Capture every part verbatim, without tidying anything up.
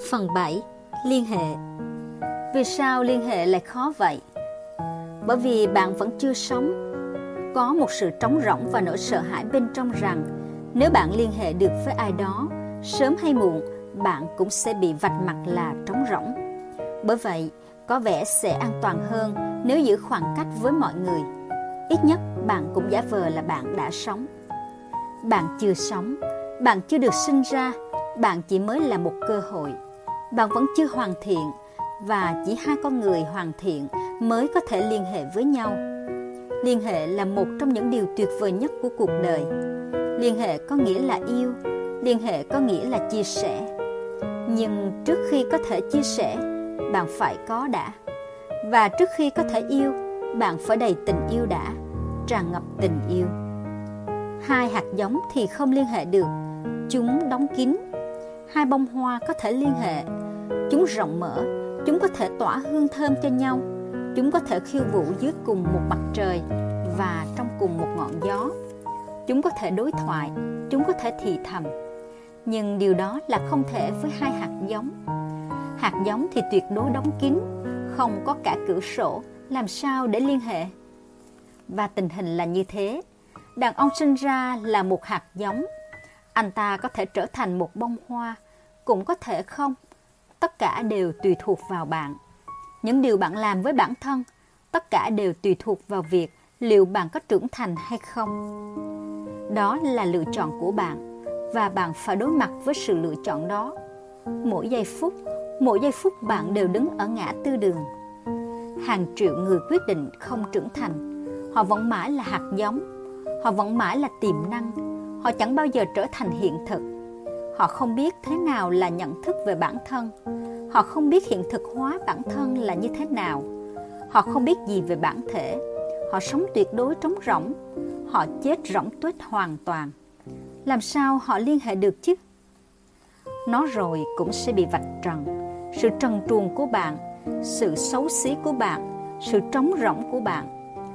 Phần bảy. Liên hệ. Vì sao liên hệ lại khó vậy? Bởi vì bạn vẫn chưa sống. Có một sự trống rỗng và nỗi sợ hãi bên trong rằng nếu bạn liên hệ được với ai đó, sớm hay muộn bạn cũng sẽ bị vạch mặt là trống rỗng. Bởi vậy, có vẻ sẽ an toàn hơn nếu giữ khoảng cách với mọi người. Ít nhất bạn cũng giả vờ là bạn đã sống. Bạn chưa sống, bạn chưa được sinh ra, bạn chỉ mới là một cơ hội. Bạn vẫn chưa hoàn thiện, và chỉ hai con người hoàn thiện mới có thể liên hệ với nhau. Liên hệ là một trong những điều tuyệt vời nhất của cuộc đời. Liên hệ có nghĩa là yêu, liên hệ có nghĩa là chia sẻ. Nhưng trước khi có thể chia sẻ, bạn phải có đã. Và trước khi có thể yêu, bạn phải đầy tình yêu đã, tràn ngập tình yêu. Hai hạt giống thì không liên hệ được, chúng đóng kín. Hai bông hoa có thể liên hệ, chúng rộng mở, chúng có thể tỏa hương thơm cho nhau, chúng có thể khiêu vũ dưới cùng một mặt trời và trong cùng một ngọn gió. Chúng có thể đối thoại, chúng có thể thì thầm. Nhưng điều đó là không thể với hai hạt giống. Hạt giống thì tuyệt đối đóng kín, không có cả cửa sổ, làm sao để liên hệ? Và tình hình là như thế. Đàn ông sinh ra là một hạt giống. Anh ta có thể trở thành một bông hoa, cũng có thể không. Tất cả đều tùy thuộc vào bạn. Những điều bạn làm với bản thân, tất cả đều tùy thuộc vào việc liệu bạn có trưởng thành hay không. Đó là lựa chọn của bạn, và bạn phải đối mặt với sự lựa chọn đó. Mỗi giây phút, mỗi giây phút bạn đều đứng ở ngã tư đường. Hàng triệu người quyết định không trưởng thành. Họ vẫn mãi là hạt giống. Họ vẫn mãi là tiềm năng. Họ chẳng bao giờ trở thành hiện thực. Họ không biết thế nào là nhận thức về bản thân. Họ không biết hiện thực hóa bản thân là như thế nào. Họ không biết gì về bản thể. Họ sống tuyệt đối trống rỗng. Họ chết rỗng tuếch hoàn toàn. Làm sao họ liên hệ được chứ? Nó rồi cũng sẽ bị vạch trần. Sự trần truồng của bạn, sự xấu xí của bạn, sự trống rỗng của bạn.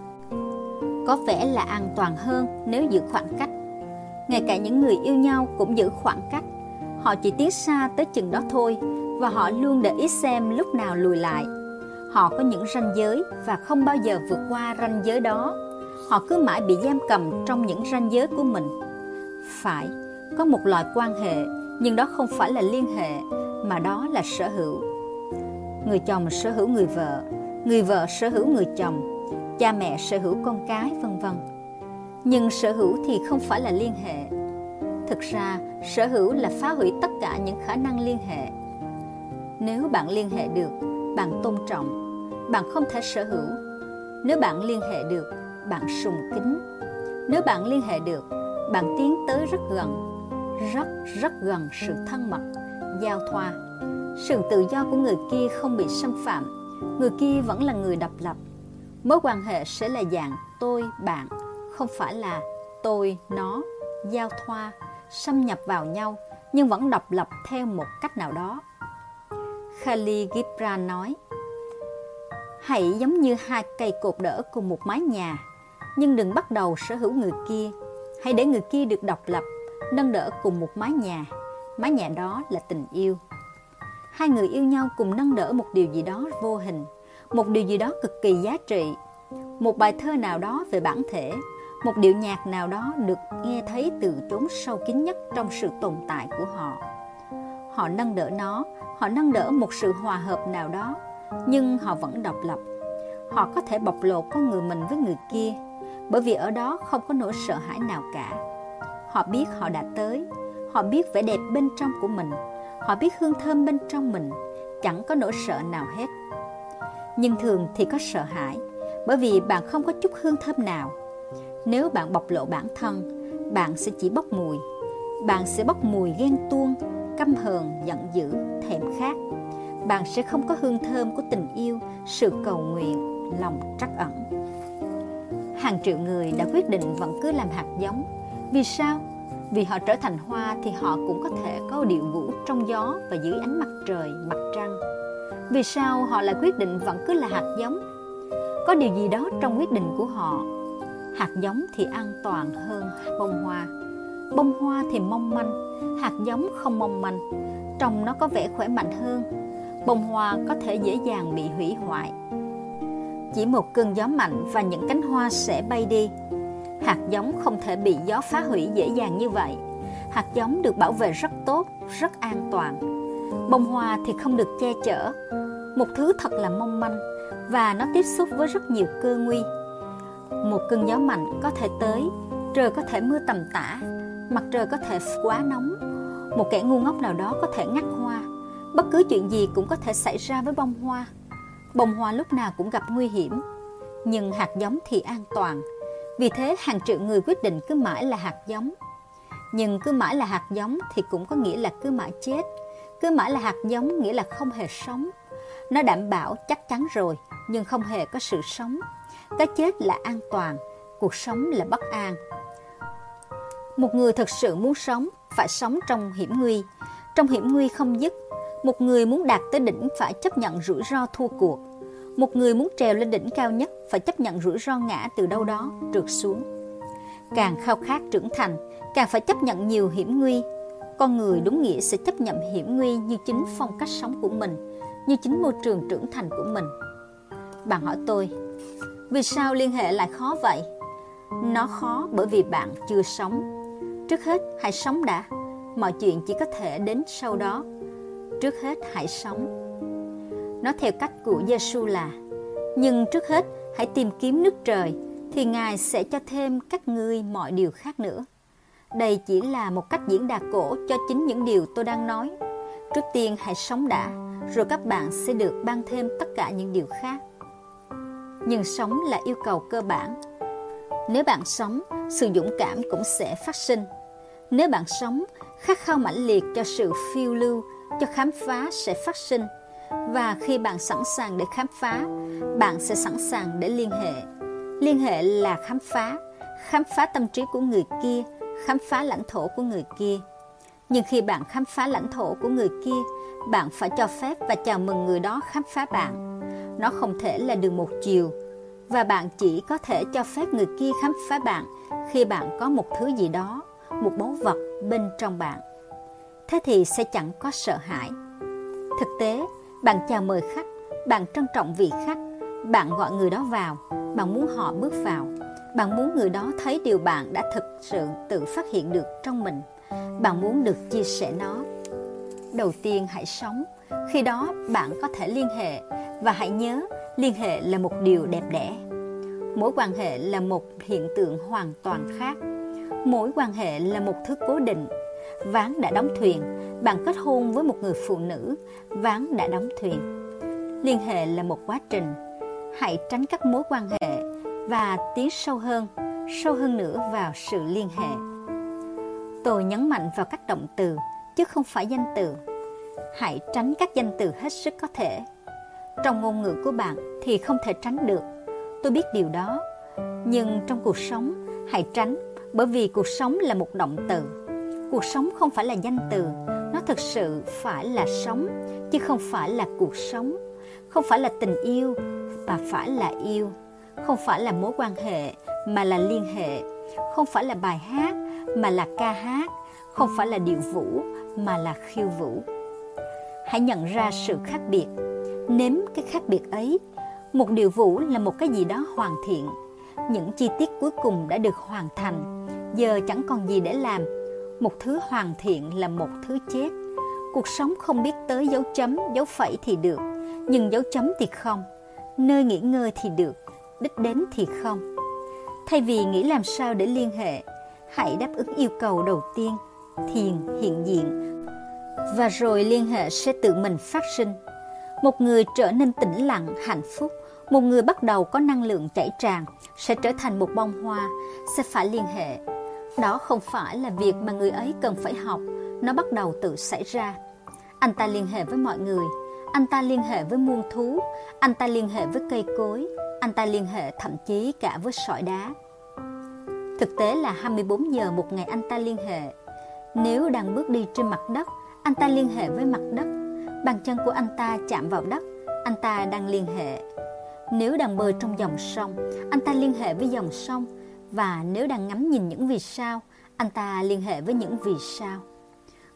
Có vẻ là an toàn hơn nếu giữ khoảng cách. Ngay cả những người yêu nhau cũng giữ khoảng cách. Họ chỉ tiến xa tới chừng đó thôi, và họ luôn để ý xem lúc nào lùi lại. Họ có những ranh giới và không bao giờ vượt qua ranh giới đó. Họ cứ mãi bị giam cầm trong những ranh giới của mình. Phải, có một loại quan hệ, nhưng đó không phải là liên hệ, mà đó là sở hữu. Người chồng sở hữu người vợ, người vợ sở hữu người chồng, cha mẹ sở hữu con cái, vân vân. Nhưng sở hữu thì không phải là liên hệ. Thực ra, sở hữu là phá hủy tất cả những khả năng liên hệ. Nếu bạn liên hệ được, bạn tôn trọng, bạn không thể sở hữu. Nếu bạn liên hệ được, bạn sùng kính. Nếu bạn liên hệ được, bạn tiến tới rất gần, rất rất gần sự thân mật, giao thoa. Sự tự do của người kia không bị xâm phạm. Người kia vẫn là người độc lập. Mối quan hệ sẽ là dạng tôi, bạn, không phải là tôi, nó, giao thoa, xâm nhập vào nhau, nhưng vẫn độc lập theo một cách nào đó. Khalil Gibran nói, hãy giống như hai cây cột đỡ cùng một mái nhà, nhưng đừng bắt đầu sở hữu người kia. Hãy để người kia được độc lập, nâng đỡ cùng một mái nhà. Mái nhà đó là tình yêu. Hai người yêu nhau cùng nâng đỡ một điều gì đó vô hình, một điều gì đó cực kỳ giá trị. Một bài thơ nào đó về bản thể, một điệu nhạc nào đó được nghe thấy từ chốn sâu kín nhất trong sự tồn tại của họ. Họ nâng đỡ nó, họ nâng đỡ một sự hòa hợp nào đó, nhưng họ vẫn độc lập. Họ có thể bộc lộ con người mình với người kia, bởi vì ở đó không có nỗi sợ hãi nào cả. Họ biết họ đã tới, họ biết vẻ đẹp bên trong của mình, họ biết hương thơm bên trong mình, chẳng có nỗi sợ nào hết. Nhưng thường thì có sợ hãi, bởi vì bạn không có chút hương thơm nào. Nếu bạn bộc lộ bản thân, bạn sẽ chỉ bốc mùi. Bạn sẽ bốc mùi ghen tuông, căm hờn, giận dữ, thèm khát. Bạn sẽ không có hương thơm của tình yêu, sự cầu nguyện, lòng trắc ẩn. Hàng triệu người đã quyết định vẫn cứ làm hạt giống. Vì sao? Vì họ trở thành hoa thì họ cũng có thể có điệu vũ trong gió và dưới ánh mặt trời, mặt trăng. Vì sao họ lại quyết định vẫn cứ là hạt giống? Có điều gì đó trong quyết định của họ. Hạt giống thì an toàn hơn bông hoa. Bông hoa thì mong manh, hạt giống không mong manh. trông nó có vẻ khỏe mạnh hơn. Bông hoa có thể dễ dàng bị hủy hoại. Chỉ một cơn gió mạnh và những cánh hoa sẽ bay đi. Hạt giống không thể bị gió phá hủy dễ dàng như vậy. Hạt giống được bảo vệ rất tốt, rất an toàn. Bông hoa thì không được che chở. Một thứ thật là mong manh và nó tiếp xúc với rất nhiều cơ nguy. Một cơn gió mạnh có thể tới, trời có thể mưa tầm tã, mặt trời có thể quá nóng. Một kẻ ngu ngốc nào đó có thể ngắt hoa. Bất cứ chuyện gì cũng có thể xảy ra với bông hoa. Bông hoa lúc nào cũng gặp nguy hiểm, nhưng hạt giống thì an toàn. Vì thế hàng triệu người quyết định cứ mãi là hạt giống. Nhưng cứ mãi là hạt giống thì cũng có nghĩa là cứ mãi chết. Cứ mãi là hạt giống nghĩa là không hề sống. Nó đảm bảo chắc chắn rồi, nhưng không hề có sự sống. Cái chết là an toàn, cuộc sống là bất an. Một người thực sự muốn sống, phải sống trong hiểm nguy. Trong hiểm nguy không dứt. Một người muốn đạt tới đỉnh phải chấp nhận rủi ro thua cuộc. Một người muốn trèo lên đỉnh cao nhất phải chấp nhận rủi ro ngã từ đâu đó trượt xuống. Càng khao khát trưởng thành, càng phải chấp nhận nhiều hiểm nguy. Con người đúng nghĩa sẽ chấp nhận hiểm nguy như chính phong cách sống của mình, như chính môi trường trưởng thành của mình. Bạn hỏi tôi, vì sao liên hệ lại khó vậy? Nó khó bởi vì bạn chưa sống. Trước hết hãy sống đã. Mọi chuyện chỉ có thể đến sau đó. Trước hết hãy sống. Nói theo cách của Giê-xu là: nhưng trước hết hãy tìm kiếm nước trời, thì Ngài sẽ cho thêm các ngươi mọi điều khác nữa. Đây chỉ là một cách diễn đạt cổ cho chính những điều tôi đang nói. Trước tiên hãy sống đã, rồi các bạn sẽ được ban thêm tất cả những điều khác. Nhưng sống là yêu cầu cơ bản. Nếu bạn sống, sự dũng cảm cũng sẽ phát sinh. Nếu bạn sống, khát khao mãnh liệt cho sự phiêu lưu, cho khám phá sẽ phát sinh. Và khi bạn sẵn sàng để khám phá, bạn sẽ sẵn sàng để liên hệ. Liên hệ là khám phá, khám phá tâm trí của người kia, khám phá lãnh thổ của người kia. Nhưng khi bạn khám phá lãnh thổ của người kia, bạn phải cho phép và chào mừng người đó khám phá bạn. Nó không thể là đường một chiều, và bạn chỉ có thể cho phép người kia khám phá bạn khi bạn có một thứ gì đó, một báu vật bên trong bạn. Thế thì sẽ chẳng có sợ hãi. Thực tế, bạn chào mời khách, bạn trân trọng vị khách, bạn gọi người đó vào, bạn muốn họ bước vào, bạn muốn người đó thấy điều bạn đã thực sự tự phát hiện được trong mình, bạn muốn được chia sẻ nó. Đầu tiên hãy sống, khi đó bạn có thể liên hệ, và hãy nhớ, liên hệ là một điều đẹp đẽ. Mối quan hệ là một hiện tượng hoàn toàn khác. Mối quan hệ là một thứ cố định. Ván đã đóng thuyền, bạn kết hôn với một người phụ nữ, ván đã đóng thuyền. Liên hệ là một quá trình. Hãy tránh các mối quan hệ và tiến sâu hơn, sâu hơn nữa vào sự liên hệ. Tôi nhấn mạnh vào các động từ, chứ không phải danh từ. Hãy tránh các danh từ hết sức có thể. Trong ngôn ngữ của bạn thì không thể tránh được. Tôi biết điều đó. Nhưng trong cuộc sống, hãy tránh, bởi vì cuộc sống là một động từ. Cuộc sống không phải là danh từ, nó thực sự phải là sống, chứ không phải là cuộc sống. Không phải là tình yêu, mà phải là yêu. Không phải là mối quan hệ, mà là liên hệ. Không phải là bài hát, mà là ca hát. Không phải là điệu vũ, mà là khiêu vũ. Hãy nhận ra sự khác biệt. Nếm cái khác biệt ấy. Một điệu vũ là một cái gì đó hoàn thiện. Những chi tiết cuối cùng đã được hoàn thành. Giờ chẳng còn gì để làm. Một thứ hoàn thiện là một thứ chết. Cuộc sống không biết tới dấu chấm, dấu phẩy thì được, nhưng dấu chấm thì không. Nơi nghỉ ngơi thì được, đích đến thì không. Thay vì nghĩ làm sao để liên hệ, hãy đáp ứng yêu cầu đầu tiên, thiền hiện diện. Và rồi liên hệ sẽ tự mình phát sinh. Một người trở nên tĩnh lặng, hạnh phúc, một người bắt đầu có năng lượng chảy tràn, sẽ trở thành một bông hoa, sẽ phải liên hệ. Đó không phải là việc mà người ấy cần phải học, nó bắt đầu tự xảy ra. Anh ta liên hệ với mọi người, anh ta liên hệ với muôn thú, anh ta liên hệ với cây cối, anh ta liên hệ thậm chí cả với sỏi đá. Thực tế là hai mươi bốn giờ một ngày anh ta liên hệ. Nếu đang bước đi trên mặt đất, anh ta liên hệ với mặt đất. Bàn chân của anh ta chạm vào đất, anh ta đang liên hệ. Nếu đang bơi trong dòng sông, anh ta liên hệ với dòng sông. Và nếu đang ngắm nhìn những vì sao, anh ta liên hệ với những vì sao.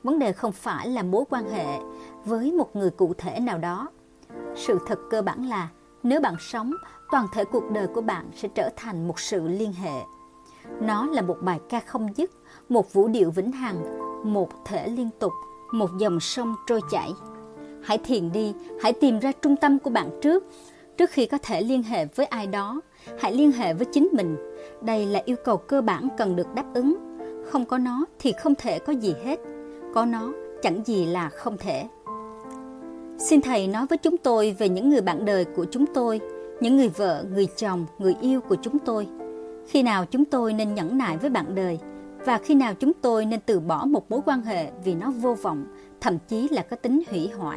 Vấn đề không phải là mối quan hệ với một người cụ thể nào đó. Sự thật cơ bản là nếu bạn sống, toàn thể cuộc đời của bạn sẽ trở thành một sự liên hệ. Nó là một bài ca không dứt, một vũ điệu vĩnh hằng, một thể liên tục, một dòng sông trôi chảy. Hãy thiền đi, hãy tìm ra trung tâm của bạn trước. Trước khi có thể liên hệ với ai đó, hãy liên hệ với chính mình. Đây là yêu cầu cơ bản cần được đáp ứng. Không có nó thì không thể có gì hết. Có nó chẳng gì là không thể. Xin Thầy nói với chúng tôi về những người bạn đời của chúng tôi, những người vợ, người chồng, người yêu của chúng tôi. Khi nào chúng tôi nên nhẫn nại với bạn đời, và khi nào chúng tôi nên từ bỏ một mối quan hệ vì nó vô vọng, thậm chí là có tính hủy hoại.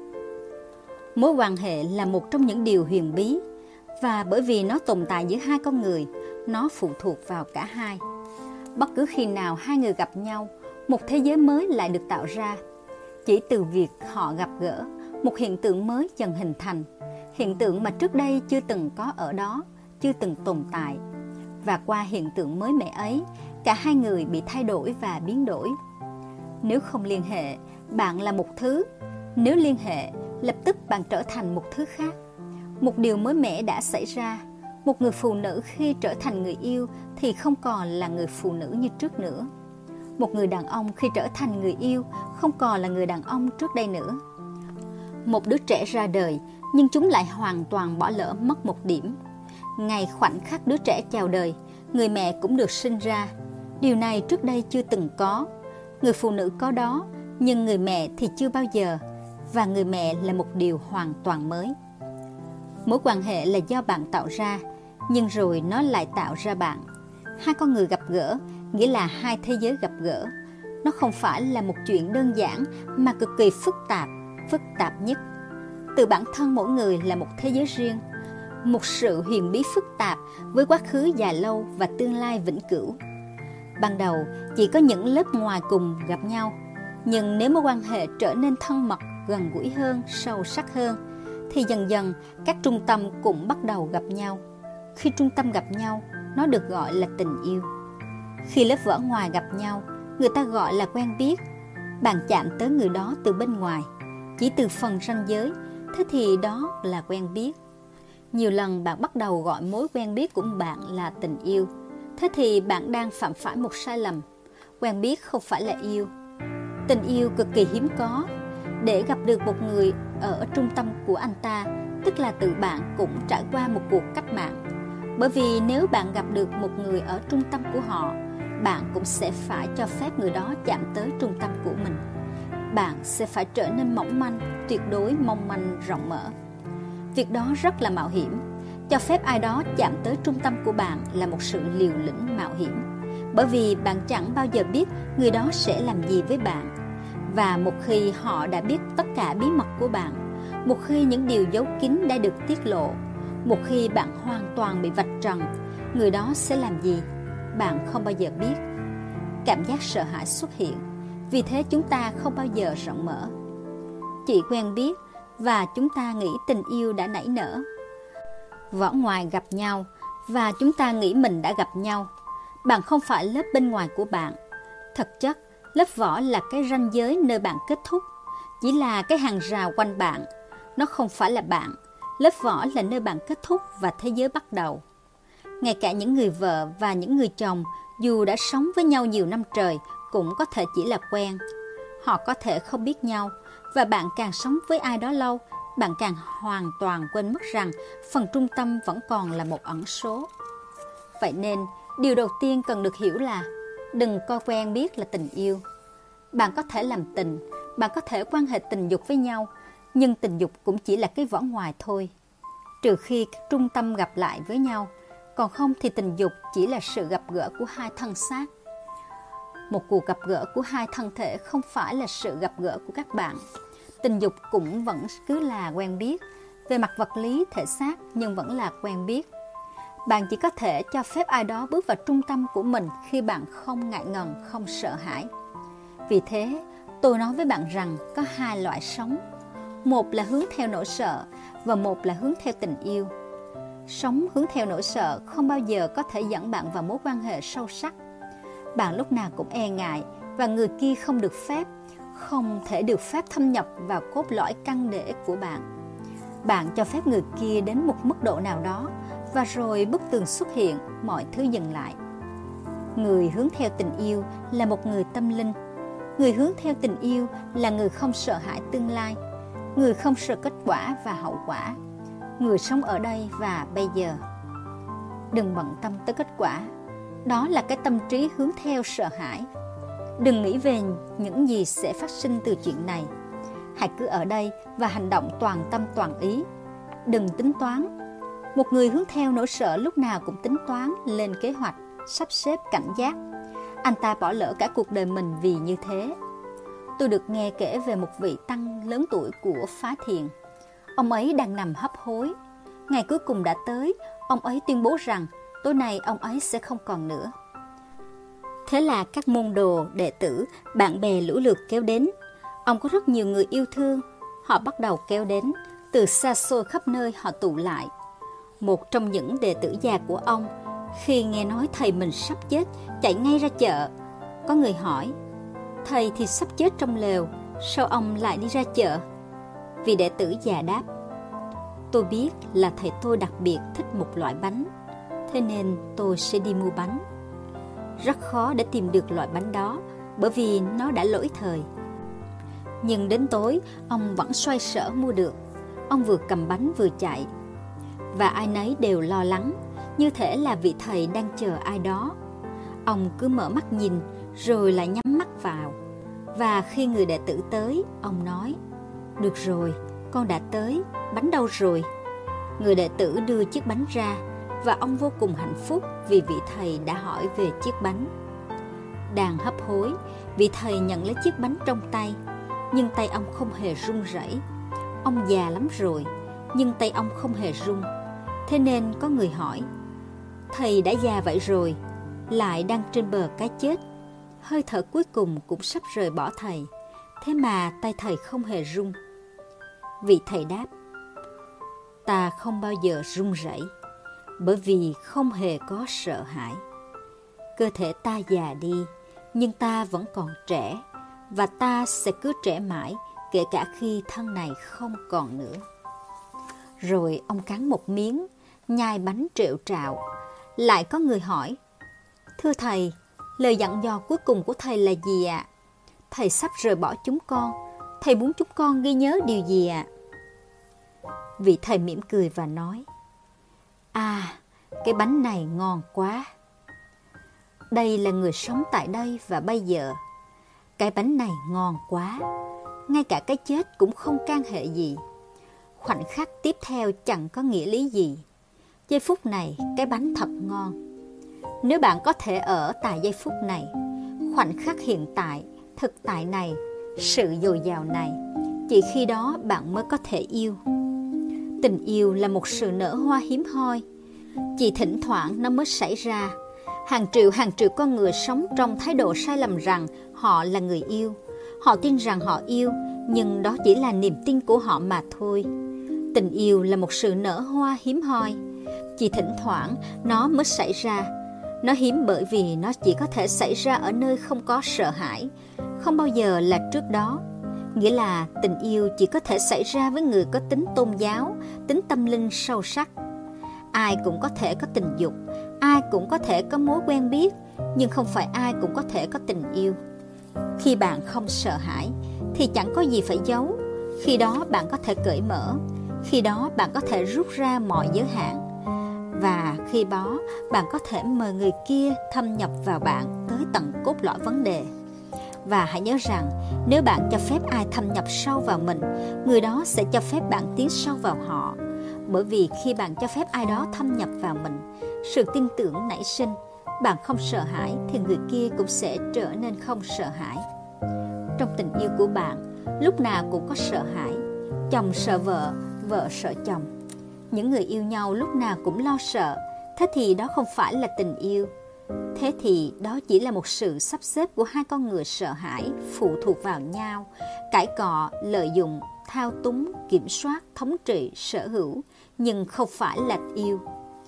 Mối quan hệ là một trong những điều huyền bí, và bởi vì nó tồn tại giữa hai con người, nó phụ thuộc vào cả hai. Bất cứ khi nào hai người gặp nhau, một thế giới mới lại được tạo ra. Chỉ từ việc họ gặp gỡ, một hiện tượng mới dần hình thành, hiện tượng mà trước đây chưa từng có ở đó, chưa từng tồn tại. Và qua hiện tượng mới mẻ ấy, cả hai người bị thay đổi và biến đổi. Nếu không liên hệ, bạn là một thứ. Nếu liên hệ, lập tức bạn trở thành một thứ khác. Một điều mới mẻ đã xảy ra. Một người phụ nữ khi trở thành người yêu thì không còn là người phụ nữ như trước nữa. Một người đàn ông khi trở thành người yêu không còn là người đàn ông trước đây nữa. Một đứa trẻ ra đời, nhưng chúng lại hoàn toàn bỏ lỡ mất một điểm. Ngay khoảnh khắc đứa trẻ chào đời, người mẹ cũng được sinh ra. Điều này trước đây chưa từng có. Người phụ nữ có đó, nhưng người mẹ thì chưa bao giờ. Và người mẹ là một điều hoàn toàn mới. Mối quan hệ là do bạn tạo ra, nhưng rồi nó lại tạo ra bạn. Hai con người gặp gỡ, nghĩa là hai thế giới gặp gỡ. Nó không phải là một chuyện đơn giản mà cực kỳ phức tạp, phức tạp nhất. Từ bản thân mỗi người là một thế giới riêng, một sự huyền bí phức tạp với quá khứ dài lâu và tương lai vĩnh cửu. Ban đầu chỉ có những lớp ngoài cùng gặp nhau, nhưng nếu mối quan hệ trở nên thân mật, gần gũi hơn, sâu sắc hơn, thì dần dần các trung tâm cũng bắt đầu gặp nhau. Khi trung tâm gặp nhau, nó được gọi là tình yêu. Khi lớp vỏ ngoài gặp nhau, người ta gọi là quen biết. Bạn chạm tới người đó từ bên ngoài, chỉ từ phần ranh giới, thế thì đó là quen biết. Nhiều lần bạn bắt đầu gọi mối quen biết của bạn là tình yêu, thế thì bạn đang phạm phải một sai lầm. Quen biết không phải là yêu. Tình yêu cực kỳ hiếm có. Để gặp được một người ở trung tâm của anh ta, tức là tự bạn cũng trải qua một cuộc cách mạng. Bởi vì nếu bạn gặp được một người ở trung tâm của họ, bạn cũng sẽ phải cho phép người đó chạm tới trung tâm của mình. Bạn sẽ phải trở nên mỏng manh, tuyệt đối mong manh rộng mở. Việc đó rất là mạo hiểm. Cho phép ai đó chạm tới trung tâm của bạn là một sự liều lĩnh mạo hiểm. Bởi vì bạn chẳng bao giờ biết người đó sẽ làm gì với bạn. Và một khi họ đã biết tất cả bí mật của bạn, một khi những điều giấu kín đã được tiết lộ, một khi bạn hoàn toàn bị vạch trần, người đó sẽ làm gì? Bạn không bao giờ biết. Cảm giác sợ hãi xuất hiện. Vì thế chúng ta không bao giờ rộng mở. Chỉ quen biết và chúng ta nghĩ tình yêu đã nảy nở. Vỏ ngoài gặp nhau và chúng ta nghĩ mình đã gặp nhau. Bạn không phải lớp bên ngoài của bạn. Thực chất, lớp vỏ là cái ranh giới nơi bạn kết thúc, chỉ là cái hàng rào quanh bạn. Nó không phải là bạn. Lớp vỏ là nơi bạn kết thúc và thế giới bắt đầu. Ngay cả những người vợ và những người chồng, dù đã sống với nhau nhiều năm trời, cũng có thể chỉ là quen. Họ có thể không biết nhau, và bạn càng sống với ai đó lâu, bạn càng hoàn toàn quên mất rằng phần trung tâm vẫn còn là một ẩn số. Vậy nên, điều đầu tiên cần được hiểu là đừng coi quen biết là tình yêu. Bạn có thể làm tình, bạn có thể quan hệ tình dục với nhau, nhưng tình dục cũng chỉ là cái vỏ ngoài thôi. Trừ khi các trung tâm gặp lại với nhau, còn không thì tình dục chỉ là sự gặp gỡ của hai thân xác. Một cuộc gặp gỡ của hai thân thể không phải là sự gặp gỡ của các bạn. Tình dục cũng vẫn cứ là quen biết, về mặt vật lý thể xác nhưng vẫn là quen biết. Bạn chỉ có thể cho phép ai đó bước vào trung tâm của mình khi bạn không ngại ngần, không sợ hãi. Vì thế, tôi nói với bạn rằng có hai loại sống. Một là hướng theo nỗi sợ và một là hướng theo tình yêu. Sống hướng theo nỗi sợ không bao giờ có thể dẫn bạn vào mối quan hệ sâu sắc. Bạn lúc nào cũng e ngại và người kia không được phép, không thể được phép thâm nhập vào cốt lõi căn để của bạn. Bạn cho phép người kia đến một mức độ nào đó, và rồi bức tường xuất hiện, mọi thứ dừng lại. Người hướng theo tình yêu là một người tâm linh. Người hướng theo tình yêu là người không sợ hãi tương lai, người không sợ kết quả và hậu quả, người sống ở đây và bây giờ. Đừng bận tâm tới kết quả. Đó là cái tâm trí hướng theo sợ hãi. Đừng nghĩ về những gì sẽ phát sinh từ chuyện này. Hãy cứ ở đây và hành động toàn tâm toàn ý. Đừng tính toán. Một người hướng theo nỗi sợ lúc nào cũng tính toán, lên kế hoạch, sắp xếp, cảnh giác. Anh ta bỏ lỡ cả cuộc đời mình vì như thế. Tôi được nghe kể về một vị tăng lớn tuổi của phái thiền. Ông ấy đang nằm hấp hối. Ngày cuối cùng đã tới, ông ấy tuyên bố rằng tối nay ông ấy sẽ không còn nữa. Thế là các môn đồ, đệ tử, bạn bè lũ lượt kéo đến. Ông có rất nhiều người yêu thương. Họ bắt đầu kéo đến, từ xa xôi khắp nơi họ tụ lại. Một trong những đệ tử già của ông, khi nghe nói thầy mình sắp chết, chạy ngay ra chợ. Có người hỏi, thầy thì sắp chết trong lều, sao ông lại đi ra chợ? Vị đệ tử già đáp, tôi biết là thầy tôi đặc biệt thích một loại bánh, thế nên tôi sẽ đi mua bánh. Rất khó để tìm được loại bánh đó, bởi vì nó đã lỗi thời. Nhưng đến tối, ông vẫn xoay sở mua được. Ông vừa cầm bánh vừa chạy. Và ai nấy đều lo lắng, như thể là vị thầy đang chờ ai đó. Ông cứ mở mắt nhìn, rồi lại nhắm mắt vào. Và khi người đệ tử tới, ông nói, được rồi, con đã tới, bánh đâu rồi? Người đệ tử đưa chiếc bánh ra, và ông vô cùng hạnh phúc vì vị thầy đã hỏi về chiếc bánh. Đang hấp hối, vị thầy nhận lấy chiếc bánh trong tay, nhưng tay ông không hề run rẩy. Ông già lắm rồi, nhưng tay ông không hề run. Thế nên có người hỏi, thầy đã già vậy rồi, lại đang trên bờ cái chết, hơi thở cuối cùng cũng sắp rời bỏ thầy, thế mà tay thầy không hề run. Vị thầy đáp, ta không bao giờ run rẩy, bởi vì không hề có sợ hãi. Cơ thể ta già đi, nhưng ta vẫn còn trẻ, và ta sẽ cứ trẻ mãi, kể cả khi thân này không còn nữa. Rồi ông cắn một miếng, nhai bánh trệu trạo. Lại có người hỏi, thưa thầy, lời dặn dò cuối cùng của thầy là gì ạ? Thầy sắp rời bỏ chúng con, thầy muốn chúng con ghi nhớ điều gì ạ? Vị thầy mỉm cười và nói, à, cái bánh này ngon quá. Đây là người sống tại đây và bây giờ. Cái bánh này ngon quá, ngay cả cái chết cũng không can hệ gì. Khoảnh khắc tiếp theo chẳng có nghĩa lý gì. Giây phút này, cái bánh thật ngon. Nếu bạn có thể ở tại giây phút này, khoảnh khắc hiện tại, thực tại này, sự dồi dào này, chỉ khi đó bạn mới có thể yêu. Tình yêu là một sự nở hoa hiếm hoi. Chỉ thỉnh thoảng nó mới xảy ra. Hàng triệu hàng triệu con người sống trong thái độ sai lầm rằng họ là người yêu. Họ tin rằng họ yêu, nhưng đó chỉ là niềm tin của họ mà thôi. Tình yêu là một sự nở hoa hiếm hoi. Chỉ thỉnh thoảng nó mới xảy ra. Nó hiếm bởi vì nó chỉ có thể xảy ra ở nơi không có sợ hãi, không bao giờ là trước đó. Nghĩa là tình yêu chỉ có thể xảy ra với người có tính tôn giáo, tính tâm linh sâu sắc. Ai cũng có thể có tình dục, ai cũng có thể có mối quen biết, nhưng không phải ai cũng có thể có tình yêu. Khi bạn không sợ hãi, thì chẳng có gì phải giấu. Khi đó bạn có thể cởi mở. Khi đó bạn có thể rút ra mọi giới hạn. Và khi đó bạn có thể mời người kia thâm nhập vào bạn tới tận cốt lõi vấn đề. Và hãy nhớ rằng, nếu bạn cho phép ai thâm nhập sâu vào mình, người đó sẽ cho phép bạn tiến sâu vào họ. Bởi vì khi bạn cho phép ai đó thâm nhập vào mình, sự tin tưởng nảy sinh. Bạn không sợ hãi thì người kia cũng sẽ trở nên không sợ hãi. Trong tình yêu của bạn, lúc nào cũng có sợ hãi. Chồng sợ vợ, vợ sợ chồng. Những người yêu nhau lúc nào cũng lo sợ. Thế thì đó không phải là tình yêu. Thế thì đó chỉ là một sự sắp xếp của hai con người sợ hãi, phụ thuộc vào nhau, cãi cọ, lợi dụng, thao túng, kiểm soát, thống trị, sở hữu, nhưng không phải là yêu.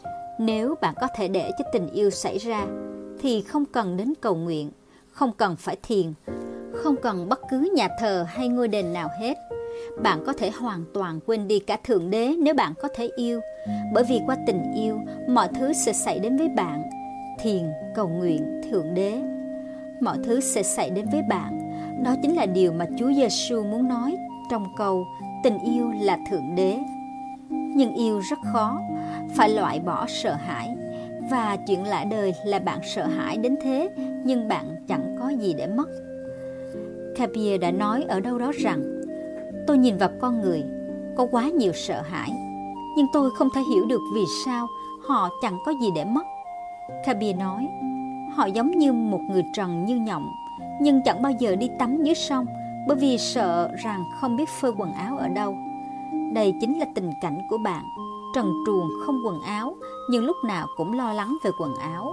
Nếu bạn có thể để cho tình yêu xảy ra, thì không cần đến cầu nguyện, không cần phải thiền, không cần bất cứ nhà thờ hay ngôi đền nào hết. Bạn có thể hoàn toàn quên đi cả Thượng Đế nếu bạn có thể yêu, bởi vì qua tình yêu, mọi thứ sẽ xảy đến với bạn. Thiền, cầu nguyện, Thượng Đế. Mọi thứ sẽ xảy đến với bạn. Đó chính là điều mà Chúa Giêsu muốn nói trong câu tình yêu là Thượng Đế. Nhưng yêu rất khó, phải loại bỏ sợ hãi. Và chuyện lạ đời là bạn sợ hãi đến thế, nhưng bạn chẳng có gì để mất. Kabir đã nói ở đâu đó rằng, tôi nhìn vào con người, có quá nhiều sợ hãi, nhưng tôi không thể hiểu được vì sao họ chẳng có gì để mất. Kabir nói, họ giống như một người trần như nhộng, nhưng chẳng bao giờ đi tắm dưới sông, bởi vì sợ rằng không biết phơi quần áo ở đâu. Đây chính là tình cảnh của bạn, trần truồng không quần áo, nhưng lúc nào cũng lo lắng về quần áo.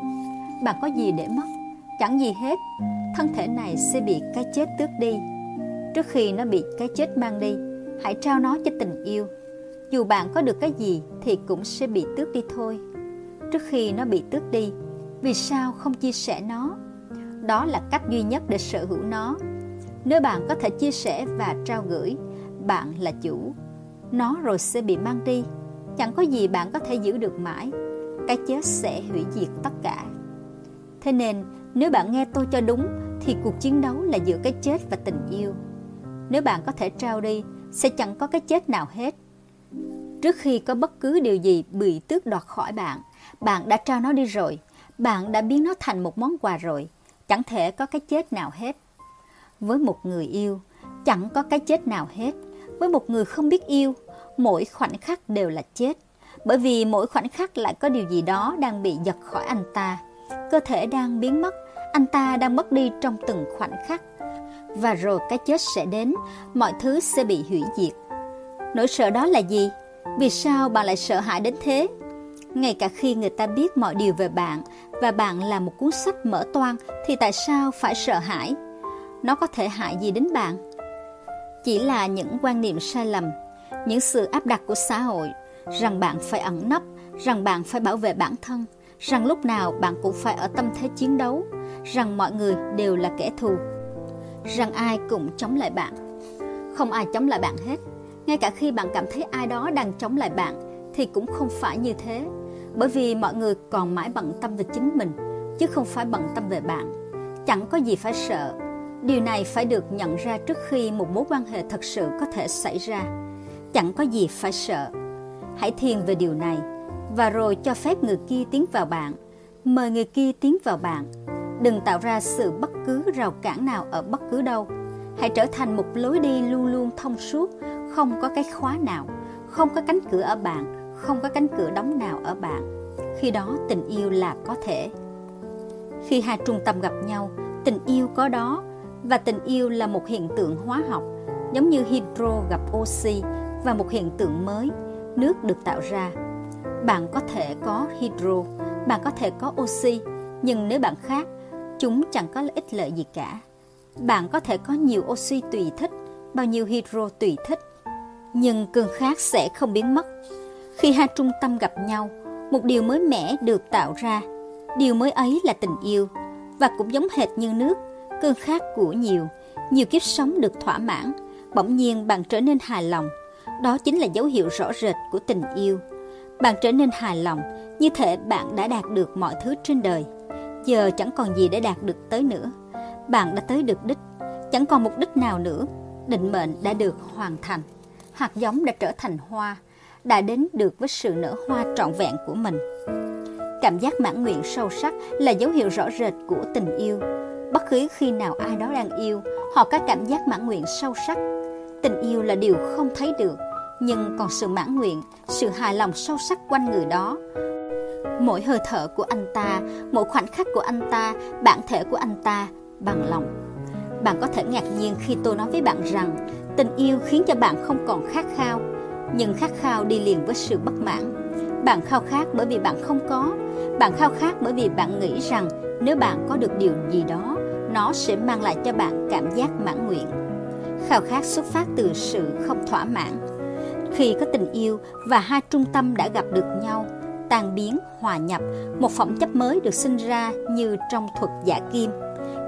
Bạn có gì để mất? Chẳng gì hết. Thân thể này sẽ bị cái chết tước đi. Trước khi nó bị cái chết mang đi, hãy trao nó cho tình yêu. Dù bạn có được cái gì thì cũng sẽ bị tước đi thôi. Trước khi nó bị tước đi, vì sao không chia sẻ nó? Đó là cách duy nhất để sở hữu nó. Nếu bạn có thể chia sẻ và trao gửi, bạn là chủ. Nó rồi sẽ bị mang đi. Chẳng có gì bạn có thể giữ được mãi. Cái chết sẽ hủy diệt tất cả. Thế nên, nếu bạn nghe tôi cho đúng, thì cuộc chiến đấu là giữa cái chết và tình yêu. Nếu bạn có thể trao đi, sẽ chẳng có cái chết nào hết. Trước khi có bất cứ điều gì bị tước đoạt khỏi bạn, bạn đã trao nó đi rồi. Bạn đã biến nó thành một món quà rồi. Chẳng thể có cái chết nào hết. Với một người yêu, chẳng có cái chết nào hết. Với một người không biết yêu, mỗi khoảnh khắc đều là chết. Bởi vì mỗi khoảnh khắc lại có điều gì đó đang bị giật khỏi anh ta. Cơ thể đang biến mất, anh ta đang mất đi trong từng khoảnh khắc. Và rồi cái chết sẽ đến, mọi thứ sẽ bị hủy diệt. Nỗi sợ đó là gì? Vì sao bạn lại sợ hãi đến thế? Ngay cả khi người ta biết mọi điều về bạn và bạn là một cuốn sách mở toang, thì tại sao phải sợ hãi? Nó có thể hại gì đến bạn? Chỉ là những quan niệm sai lầm, những sự áp đặt của xã hội, rằng bạn phải ẩn nấp, rằng bạn phải bảo vệ bản thân, rằng lúc nào bạn cũng phải ở tâm thế chiến đấu, rằng mọi người đều là kẻ thù, rằng ai cũng chống lại bạn. Không ai chống lại bạn hết. Ngay cả khi bạn cảm thấy ai đó đang chống lại bạn, thì cũng không phải như thế. Bởi vì mọi người còn mãi bận tâm về chính mình, chứ không phải bận tâm về bạn. Chẳng có gì phải sợ. Điều này phải được nhận ra trước khi một mối quan hệ thật sự có thể xảy ra. Chẳng có gì phải sợ. Hãy thiền về điều này, và rồi cho phép người kia tiến vào bạn. Mời người kia tiến vào bạn. Đừng tạo ra sự bất cứ rào cản nào ở bất cứ đâu. Hãy trở thành một lối đi luôn luôn thông suốt, không có cái khóa nào, không có cánh cửa ở bạn, không có cánh cửa đóng nào ở bạn. Khi đó tình yêu là có thể. Khi hai trung tâm gặp nhau, tình yêu có đó. Và tình yêu là một hiện tượng hóa học, giống như hydro gặp oxy, và một hiện tượng mới, nước được tạo ra. Bạn có thể có hydro, bạn có thể có oxy, nhưng nếu bạn khác, chúng chẳng có ích lợi gì cả. Bạn có thể có nhiều oxy tùy thích, bao nhiêu hydro tùy thích, nhưng cơn khát sẽ không biến mất. Khi hai trung tâm gặp nhau, một điều mới mẻ được tạo ra. Điều mới ấy là tình yêu, và cũng giống hệt như nước, cơn khát của nhiều, nhiều kiếp sống được thỏa mãn, bỗng nhiên bạn trở nên hài lòng. Đó chính là dấu hiệu rõ rệt của tình yêu. Bạn trở nên hài lòng, như thể bạn đã đạt được mọi thứ trên đời. Giờ chẳng còn gì để đạt được tới nữa. Bạn đã tới được đích, chẳng còn mục đích nào nữa. Định mệnh đã được hoàn thành. Hạt giống đã trở thành hoa, đã đến được với sự nở hoa trọn vẹn của mình. Cảm giác mãn nguyện sâu sắc là dấu hiệu rõ rệt của tình yêu. Bất cứ khi nào ai đó đang yêu, họ có cảm giác mãn nguyện sâu sắc. Tình yêu là điều không thấy được, nhưng còn sự mãn nguyện, sự hài lòng sâu sắc quanh người đó. Mỗi hơi thở của anh ta, mỗi khoảnh khắc của anh ta, bản thể của anh ta, bằng lòng. Bạn có thể ngạc nhiên khi tôi nói với bạn rằng tình yêu khiến cho bạn không còn khát khao, nhưng khát khao đi liền với sự bất mãn. Bạn khao khát bởi vì bạn không có. Bạn khao khát bởi vì bạn nghĩ rằng nếu bạn có được điều gì đó, nó sẽ mang lại cho bạn cảm giác mãn nguyện. Khao khát xuất phát từ sự không thỏa mãn. Khi có tình yêu và hai trung tâm đã gặp được nhau, tan biến, hòa nhập, một phẩm chất mới được sinh ra như trong thuật giả kim.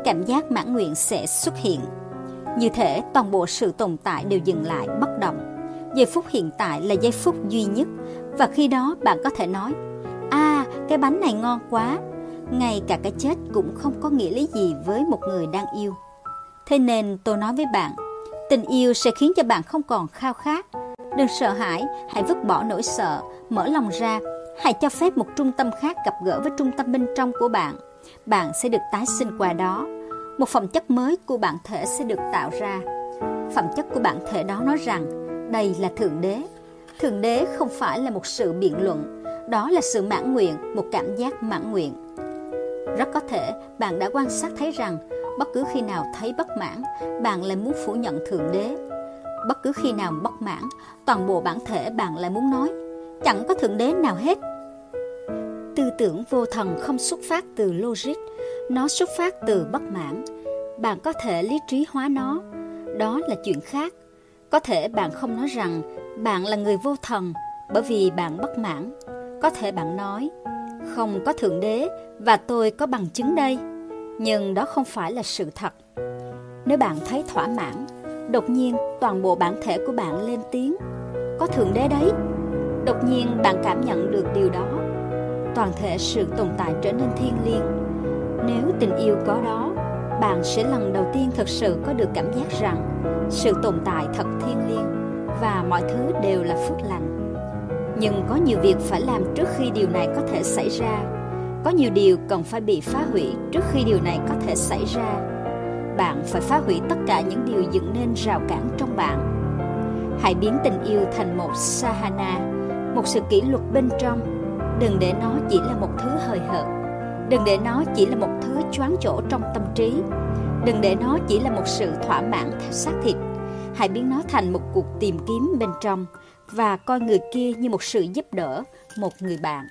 cảm giác mãn nguyện sẽ xuất hiện. Như thể toàn bộ sự tồn tại đều dừng lại bất động. Giây phút hiện tại là giây phút duy nhất, và khi đó bạn có thể nói: À, cái bánh này ngon quá. Ngay cả cái chết cũng không có nghĩa lý gì với một người đang yêu. Thế nên tôi nói với bạn, tình yêu sẽ khiến cho bạn không còn khao khát. Đừng sợ hãi, hãy vứt bỏ nỗi sợ, mở lòng ra. Hãy cho phép một trung tâm khác gặp gỡ với trung tâm bên trong của bạn. Bạn sẽ được tái sinh qua đó. Một phẩm chất mới của bản thể sẽ được tạo ra. Phẩm chất của bản thể đó nói rằng đây là Thượng Đế. Thượng Đế không phải là một sự biện luận, đó là sự mãn nguyện, một cảm giác mãn nguyện. Rất có thể bạn đã quan sát thấy rằng bất cứ khi nào thấy bất mãn, bạn lại muốn phủ nhận Thượng Đế. Bất cứ khi nào bất mãn, toàn bộ bản thể bạn lại muốn nói: chẳng có Thượng Đế nào hết. Tư tưởng vô thần không xuất phát từ logic, nó xuất phát từ bất mãn. Bạn có thể lý trí hóa nó, đó là chuyện khác. Có thể bạn không nói rằng bạn là người vô thần bởi vì bạn bất mãn. Có thể bạn nói: không có Thượng Đế và tôi có bằng chứng đây. Nhưng đó không phải là sự thật. Nếu bạn thấy thỏa mãn, đột nhiên toàn bộ bản thể của bạn lên tiếng: có Thượng Đế đấy. Đột nhiên bạn cảm nhận được điều đó. Toàn thể sự tồn tại trở nên thiêng liêng. Nếu tình yêu có đó, bạn sẽ lần đầu tiên thực sự có được cảm giác rằng sự tồn tại thật thiêng liêng và mọi thứ đều là phước lành. Nhưng có nhiều việc phải làm trước khi điều này có thể xảy ra. Có nhiều điều cần phải bị phá hủy trước khi điều này có thể xảy ra. Bạn phải phá hủy tất cả những điều dựng nên rào cản trong bạn. Hãy biến tình yêu thành một sadhana, một sự kỷ luật bên trong. Đừng để nó chỉ là một thứ hời hợt. Đừng để nó chỉ là một thứ choáng chỗ trong tâm trí. Đừng để nó chỉ là một sự thỏa mãn theo xác thịt. Hãy biến nó thành một cuộc tìm kiếm bên trong và coi người kia như một sự giúp đỡ, một người bạn.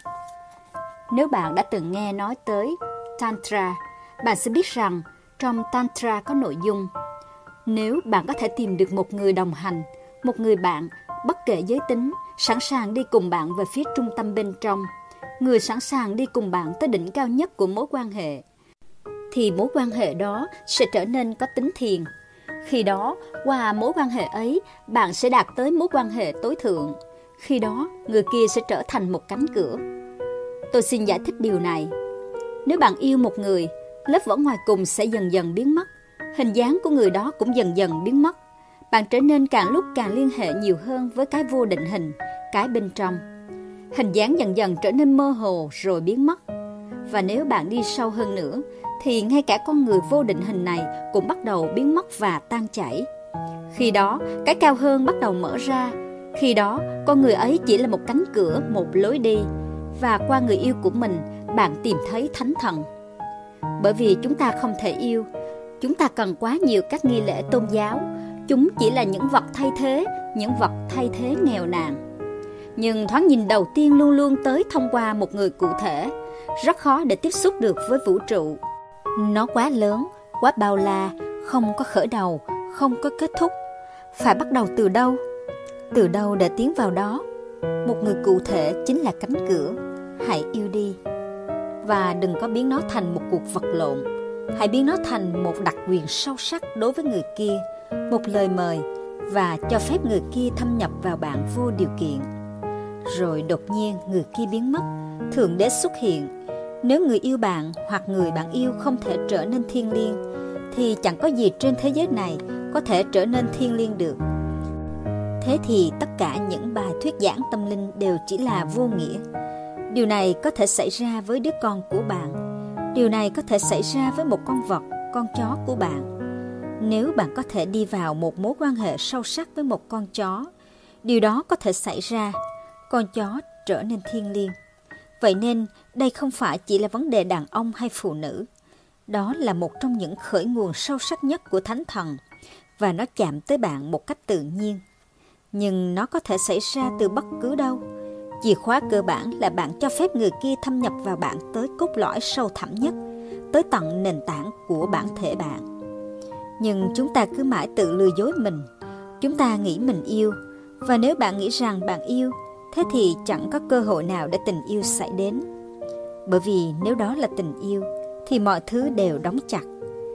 Nếu bạn đã từng nghe nói tới Tantra, bạn sẽ biết rằng trong Tantra có nội dung: nếu bạn có thể tìm được một người đồng hành, một người bạn, bất kể giới tính, sẵn sàng đi cùng bạn về phía trung tâm bên trong, người sẵn sàng đi cùng bạn tới đỉnh cao nhất của mối quan hệ, thì mối quan hệ đó sẽ trở nên có tính thiền. Khi đó, qua mối quan hệ ấy, bạn sẽ đạt tới mối quan hệ tối thượng. Khi đó, người kia sẽ trở thành một cánh cửa. Tôi xin giải thích điều này. Nếu bạn yêu một người, lớp vỏ ngoài cùng sẽ dần dần biến mất. Hình dáng của người đó cũng dần dần biến mất. Bạn trở nên càng lúc càng liên hệ nhiều hơn với cái vô định hình, cái bên trong. Hình dáng dần dần trở nên mơ hồ rồi biến mất. Và nếu bạn đi sâu hơn nữa, thì ngay cả con người vô định hình này cũng bắt đầu biến mất và tan chảy. Khi đó, cái cao hơn bắt đầu mở ra. Khi đó, con người ấy chỉ là một cánh cửa, một lối đi. Và qua người yêu của mình, bạn tìm thấy thánh thần. Bởi vì chúng ta không thể yêu, chúng ta cần quá nhiều các nghi lễ tôn giáo. Chúng chỉ là những vật thay thế, những vật thay thế nghèo nàn. Nhưng thoáng nhìn đầu tiên luôn luôn tới thông qua một người cụ thể. Rất khó để tiếp xúc được với vũ trụ. Nó quá lớn, quá bao la, không có khởi đầu, không có kết thúc. Phải bắt đầu từ đâu? Từ đâu để tiến vào đó? Một người cụ thể chính là cánh cửa. Hãy yêu đi. Và đừng có biến nó thành một cuộc vật lộn. Hãy biến nó thành một đặc quyền sâu sắc đối với người kia, một lời mời, và cho phép người kia thâm nhập vào bạn vô điều kiện. Rồi đột nhiên người kia biến mất, Thượng Đế xuất hiện. Nếu người yêu bạn hoặc người bạn yêu không thể trở nên thiêng liêng, thì chẳng có gì trên thế giới này có thể trở nên thiêng liêng được. Thế thì tất cả những bài thuyết giảng tâm linh đều chỉ là vô nghĩa. Điều này có thể xảy ra với đứa con của bạn. Điều này có thể xảy ra với một con vật, con chó của bạn. Nếu bạn có thể đi vào một mối quan hệ sâu sắc với một con chó, điều đó có thể xảy ra. Con chó trở nên thiêng liêng. Vậy nên đây không phải chỉ là vấn đề đàn ông hay phụ nữ. Đó là một trong những khởi nguồn sâu sắc nhất của Thánh Thần, và nó chạm tới bạn một cách tự nhiên. Nhưng nó có thể xảy ra từ bất cứ đâu. Chìa khóa cơ bản là bạn cho phép người kia thâm nhập vào bạn tới cốt lõi sâu thẳm nhất, tới tận nền tảng của bản thể bạn. Nhưng chúng ta cứ mãi tự lừa dối mình. Chúng ta nghĩ mình yêu, và nếu bạn nghĩ rằng bạn yêu, thế thì chẳng có cơ hội nào để tình yêu xảy đến. Bởi vì nếu đó là tình yêu, thì mọi thứ đều đóng chặt.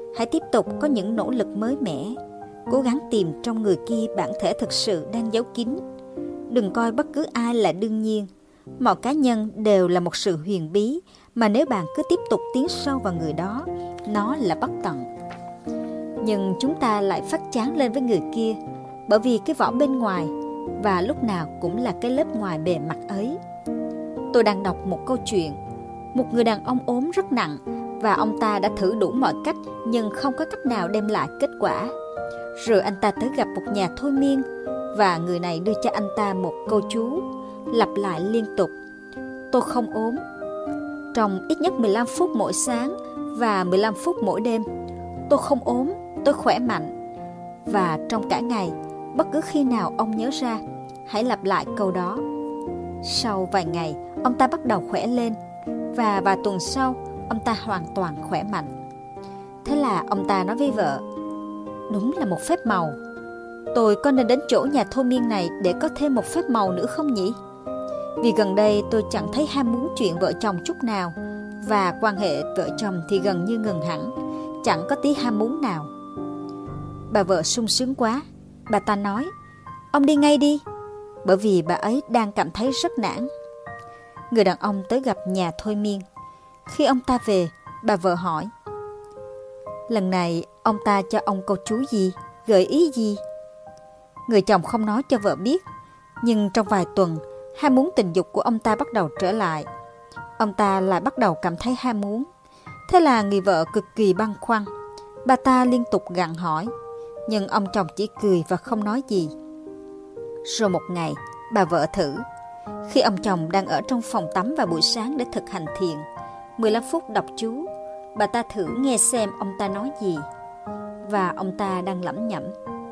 Hãy tiếp tục có những nỗ lực mới mẻ. Cố gắng tìm trong người kia bản thể thực sự đang giấu kín. Đừng coi bất cứ ai là đương nhiên. Mọi cá nhân đều là một sự huyền bí mà nếu bạn cứ tiếp tục tiến sâu vào người đó, nó là bất tận. Nhưng chúng ta lại phát chán lên với người kia bởi vì cái vỏ bên ngoài và lúc nào cũng là cái lớp ngoài bề mặt ấy. Tôi đang đọc một câu chuyện. Một người đàn ông ốm rất nặng và ông ta đã thử đủ mọi cách nhưng không có cách nào đem lại kết quả. Rồi anh ta tới gặp một nhà thôi miên và người này đưa cho anh ta một câu chú lặp lại liên tục: tôi không ốm. Trong ít nhất mười lăm phút mỗi sáng và mười lăm phút mỗi đêm. Tôi không ốm, tôi khỏe mạnh. Và trong cả ngày, bất cứ khi nào ông nhớ ra, hãy lặp lại câu đó. Sau vài ngày, ông ta bắt đầu khỏe lên và vài tuần sau, ông ta hoàn toàn khỏe mạnh. Thế là ông ta nói với vợ: đúng là một phép màu. Tôi có nên đến chỗ nhà thôi miên này để có thêm một phép màu nữa không nhỉ? Vì gần đây tôi chẳng thấy ham muốn chuyện vợ chồng chút nào, và quan hệ vợ chồng thì gần như ngừng hẳn, chẳng có tí ham muốn nào. Bà vợ sung sướng quá. Bà ta nói: ông đi ngay đi, bởi vì bà ấy đang cảm thấy rất nản. Người đàn ông tới gặp nhà thôi miên. Khi ông ta về, bà vợ hỏi: lần này ông ta cho ông câu chú gì, gợi ý gì? Người chồng không nói cho vợ biết, nhưng trong vài tuần, ham muốn tình dục của ông ta bắt đầu trở lại. Ông ta lại bắt đầu cảm thấy ham muốn. Thế là người vợ cực kỳ băn khoăn. Bà ta liên tục gặng hỏi, nhưng ông chồng chỉ cười và không nói gì. Rồi một ngày, bà vợ thử. Khi ông chồng đang ở trong phòng tắm vào buổi sáng để thực hành thiền, mười lăm phút đọc chú, bà ta thử nghe xem ông ta nói gì. Và ông ta đang lẩm nhẩm: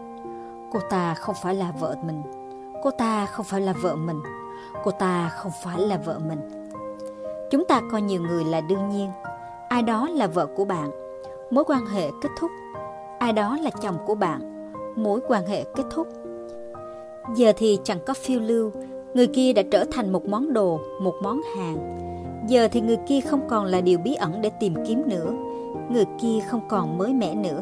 cô ta không phải là vợ mình. Cô ta không phải là vợ mình. Cô ta không phải là vợ mình. Chúng ta coi nhiều người là đương nhiên. Ai đó là vợ của bạn, mối quan hệ kết thúc. Ai đó là chồng của bạn, mối quan hệ kết thúc. Giờ thì chẳng có phiêu lưu. Người kia đã trở thành một món đồ, một món hàng. Giờ thì người kia không còn là điều bí ẩn để tìm kiếm nữa. Người kia không còn mới mẻ nữa.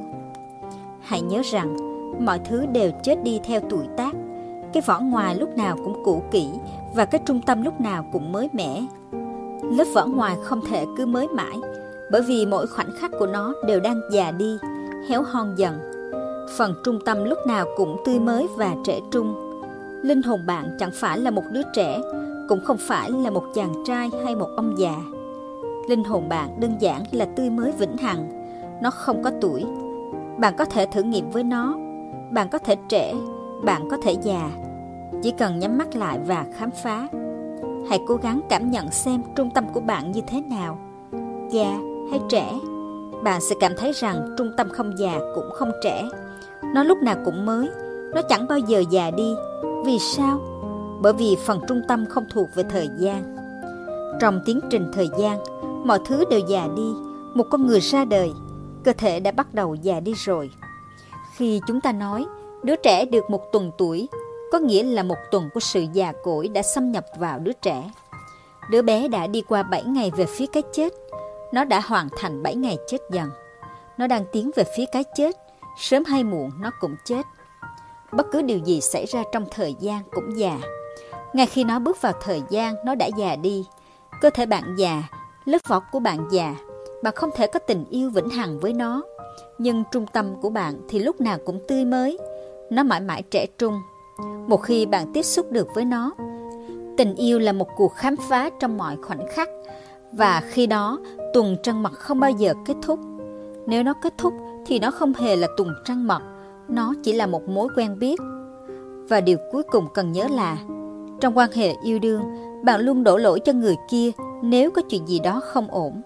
Hãy nhớ rằng mọi thứ đều chết đi theo tuổi tác. Cái vỏ ngoài lúc nào cũng cũ kỹ và cái trung tâm lúc nào cũng mới mẻ. Lớp vỏ ngoài không thể cứ mới mãi, bởi vì mỗi khoảnh khắc của nó đều đang già đi, héo hon dần. Phần trung tâm lúc nào cũng tươi mới và trẻ trung. Linh hồn bạn chẳng phải là một đứa trẻ, cũng không phải là một chàng trai hay một ông già. Linh hồn bạn đơn giản là tươi mới vĩnh hằng. Nó không có tuổi. Bạn có thể thử nghiệm với nó. Bạn có thể trẻ, bạn có thể già. Chỉ cần nhắm mắt lại và khám phá. Hãy cố gắng cảm nhận xem trung tâm của bạn như thế nào, già hay trẻ. Bạn sẽ cảm thấy rằng trung tâm không già cũng không trẻ. Nó lúc nào cũng mới. Nó chẳng bao giờ già đi. Vì sao? Bởi vì phần trung tâm không thuộc về thời gian. Trong tiến trình thời gian, mọi thứ đều già đi. Một con người ra đời, cơ thể đã bắt đầu già đi rồi. Khi chúng ta nói đứa trẻ được một tuần tuổi, có nghĩa là một tuần của sự già cỗi đã xâm nhập vào đứa trẻ. Đứa bé đã đi qua bảy ngày về phía cái chết. Nó đã hoàn thành bảy ngày chết dần. Nó đang tiến về phía cái chết. Sớm hay muộn nó cũng chết. Bất cứ điều gì xảy ra trong thời gian cũng già. Ngay khi nó bước vào thời gian, nó đã già đi. Cơ thể bạn già, lớp vỏ của bạn già. Bạn không thể có tình yêu vĩnh hằng với nó. Nhưng trung tâm của bạn thì lúc nào cũng tươi mới. Nó mãi mãi trẻ trung. Một khi bạn tiếp xúc được với nó, tình yêu là một cuộc khám phá trong mọi khoảnh khắc. Và khi đó, tuần trăng mật không bao giờ kết thúc. Nếu nó kết thúc thì nó không hề là tuần trăng mật. Nó chỉ là một mối quen biết. Và điều cuối cùng cần nhớ là trong quan hệ yêu đương, bạn luôn đổ lỗi cho người kia nếu có chuyện gì đó không ổn.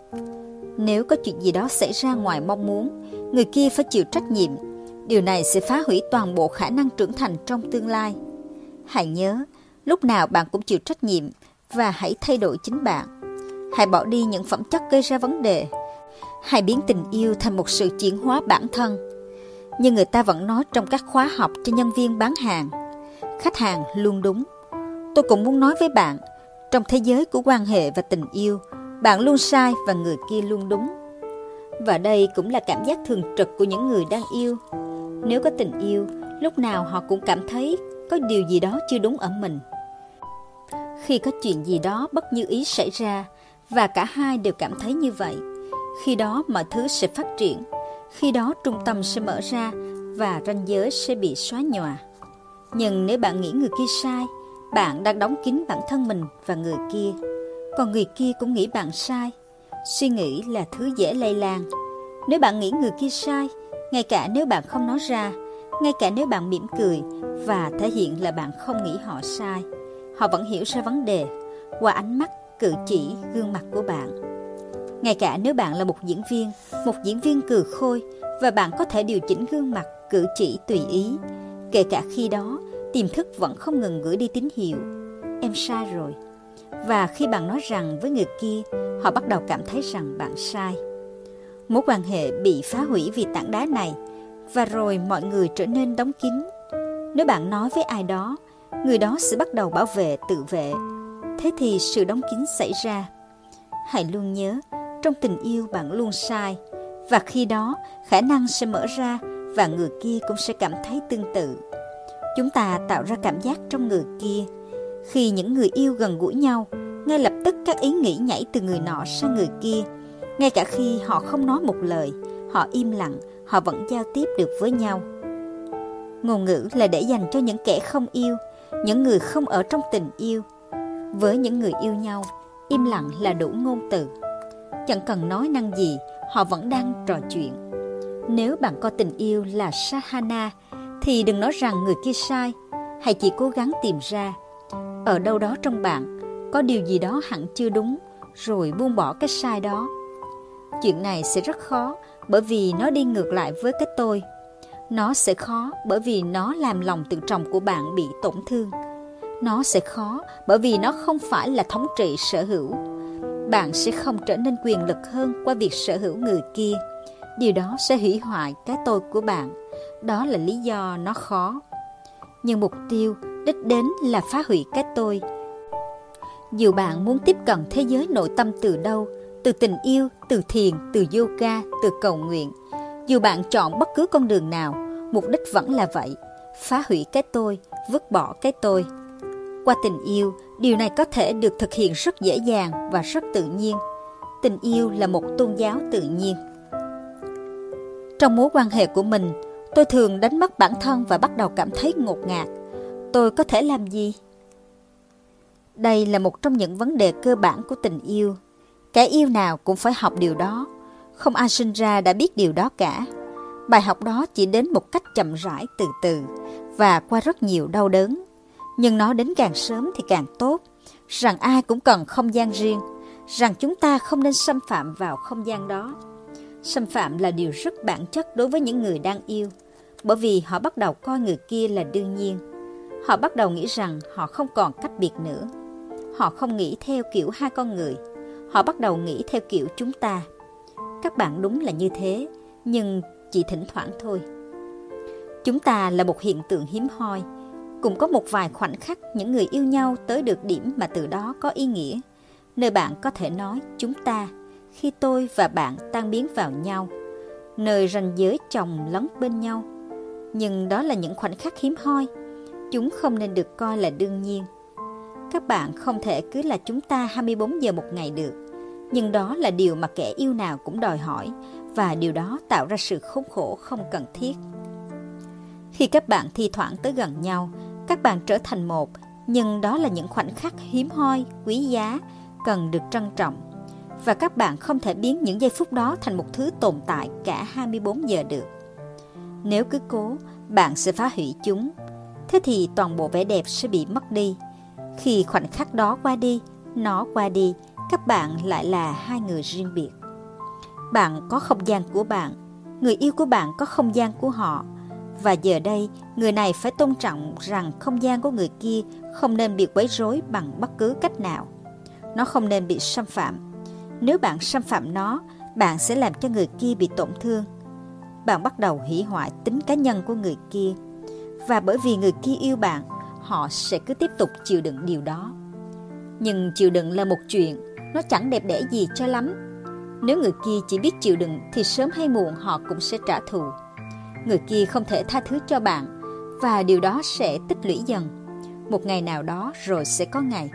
Nếu có chuyện gì đó xảy ra ngoài mong muốn, người kia phải chịu trách nhiệm. Điều này sẽ phá hủy toàn bộ khả năng trưởng thành trong tương lai. Hãy nhớ, lúc nào bạn cũng chịu trách nhiệm và hãy thay đổi chính bạn. Hãy bỏ đi những phẩm chất gây ra vấn đề. Hãy biến tình yêu thành một sự chuyển hóa bản thân. Nhưng người ta vẫn nói trong các khóa học cho nhân viên bán hàng, khách hàng luôn đúng. Tôi cũng muốn nói với bạn, trong thế giới của quan hệ và tình yêu, bạn luôn sai và người kia luôn đúng. Và đây cũng là cảm giác thường trực của những người đang yêu. Nếu có tình yêu, lúc nào họ cũng cảm thấy có điều gì đó chưa đúng ở mình. Khi có chuyện gì đó bất như ý xảy ra, và cả hai đều cảm thấy như vậy, khi đó mọi thứ sẽ phát triển, khi đó trung tâm sẽ mở ra và ranh giới sẽ bị xóa nhòa. Nhưng nếu bạn nghĩ người kia sai, bạn đang đóng kín bản thân mình và người kia, còn người kia cũng nghĩ bạn sai. Suy nghĩ là thứ dễ lây lan. Nếu bạn nghĩ người kia sai, ngay cả nếu bạn không nói ra, ngay cả nếu bạn mỉm cười và thể hiện là bạn không nghĩ họ sai, họ vẫn hiểu ra vấn đề qua ánh mắt, cử chỉ, gương mặt của bạn. Ngay cả nếu bạn là một diễn viên, một diễn viên cừ khôi, và bạn có thể điều chỉnh gương mặt, cử chỉ tùy ý, kể cả khi đó tiềm thức vẫn không ngừng gửi đi tín hiệu em sai rồi. Và khi bạn nói rằng với người kia, họ bắt đầu cảm thấy rằng bạn sai. Mối quan hệ bị phá hủy vì tảng đá này, và rồi mọi người trở nên đóng kín. Nếu bạn nói với ai đó, người đó sẽ bắt đầu bảo vệ, tự vệ. Thế thì sự đóng kín xảy ra. Hãy luôn nhớ, trong tình yêu bạn luôn sai, và khi đó khả năng sẽ mở ra và người kia cũng sẽ cảm thấy tương tự. Chúng ta tạo ra cảm giác trong người kia. Khi những người yêu gần gũi nhau, ngay lập tức các ý nghĩ nhảy từ người nọ sang người kia. Ngay cả khi họ không nói một lời, họ im lặng, họ vẫn giao tiếp được với nhau. Ngôn ngữ là để dành cho những kẻ không yêu, những người không ở trong tình yêu. Với những người yêu nhau, im lặng là đủ ngôn từ. Chẳng cần nói năng gì, họ vẫn đang trò chuyện. Nếu bạn coi tình yêu là Sahana, thì đừng nói rằng người kia sai. Hãy chỉ cố gắng tìm ra, ở đâu đó trong bạn, có điều gì đó hẳn chưa đúng, rồi buông bỏ cái sai đó. Chuyện này sẽ rất khó, bởi vì nó đi ngược lại với cái tôi. Nó sẽ khó, bởi vì nó làm lòng tự trọng của bạn bị tổn thương. Nó sẽ khó, bởi vì nó không phải là thống trị sở hữu. Bạn sẽ không trở nên quyền lực hơn qua việc sở hữu người kia. Điều đó sẽ hủy hoại cái tôi của bạn. Đó là lý do nó khó. Nhưng mục tiêu, đích đến là phá hủy cái tôi. Dù bạn muốn tiếp cận thế giới nội tâm từ đâu, từ tình yêu, từ thiền, từ yoga, từ cầu nguyện, dù bạn chọn bất cứ con đường nào, mục đích vẫn là vậy: phá hủy cái tôi, vứt bỏ cái tôi. Qua tình yêu, điều này có thể được thực hiện rất dễ dàng và rất tự nhiên. Tình yêu là một tôn giáo tự nhiên. Trong mối quan hệ của mình, tôi thường đánh mất bản thân và bắt đầu cảm thấy ngột ngạt. Tôi có thể làm gì? Đây là một trong những vấn đề cơ bản của tình yêu. Kẻ yêu nào cũng phải học điều đó. Không ai sinh ra đã biết điều đó cả. Bài học đó chỉ đến một cách chậm rãi, từ từ, và qua rất nhiều đau đớn. Nhưng nó đến càng sớm thì càng tốt. Rằng ai cũng cần không gian riêng. Rằng chúng ta không nên xâm phạm vào không gian đó. Xâm phạm là điều rất bản chất đối với những người đang yêu, bởi vì họ bắt đầu coi người kia là đương nhiên. Họ bắt đầu nghĩ rằng họ không còn cách biệt nữa. Họ không nghĩ theo kiểu hai con người. Họ bắt đầu nghĩ theo kiểu chúng ta. Các bạn đúng là như thế, nhưng chỉ thỉnh thoảng thôi. Chúng ta là một hiện tượng hiếm hoi. Cũng có một vài khoảnh khắc những người yêu nhau tới được điểm mà từ đó có ý nghĩa, nơi bạn có thể nói chúng ta, khi tôi và bạn tan biến vào nhau, nơi ranh giới chồng lấn bên nhau. Nhưng đó là những khoảnh khắc hiếm hoi. Chúng không nên được coi là đương nhiên. Các bạn không thể cứ là chúng ta hai mươi bốn giờ một ngày được. Nhưng đó là điều mà kẻ yêu nào cũng đòi hỏi, và điều đó tạo ra sự khốn khổ không cần thiết. Khi các bạn thi thoảng tới gần nhau, các bạn trở thành một, nhưng đó là những khoảnh khắc hiếm hoi, quý giá, cần được trân trọng. Và các bạn không thể biến những giây phút đó thành một thứ tồn tại cả hai mươi bốn giờ được. Nếu cứ cố, bạn sẽ phá hủy chúng. Thế thì toàn bộ vẻ đẹp sẽ bị mất đi. Khi khoảnh khắc đó qua đi, nó qua đi, các bạn lại là hai người riêng biệt. Bạn có không gian của bạn, người yêu của bạn có không gian của họ. Và giờ đây, người này phải tôn trọng rằng không gian của người kia không nên bị quấy rối bằng bất cứ cách nào. Nó không nên bị xâm phạm. Nếu bạn xâm phạm nó, bạn sẽ làm cho người kia bị tổn thương. Bạn bắt đầu hủy hoại tính cá nhân của người kia. Và bởi vì người kia yêu bạn, họ sẽ cứ tiếp tục chịu đựng điều đó. Nhưng chịu đựng là một chuyện, nó chẳng đẹp đẽ gì cho lắm. Nếu người kia chỉ biết chịu đựng thì sớm hay muộn họ cũng sẽ trả thù. Người kia không thể tha thứ cho bạn và điều đó sẽ tích lũy dần. Một ngày nào đó rồi sẽ có ngày.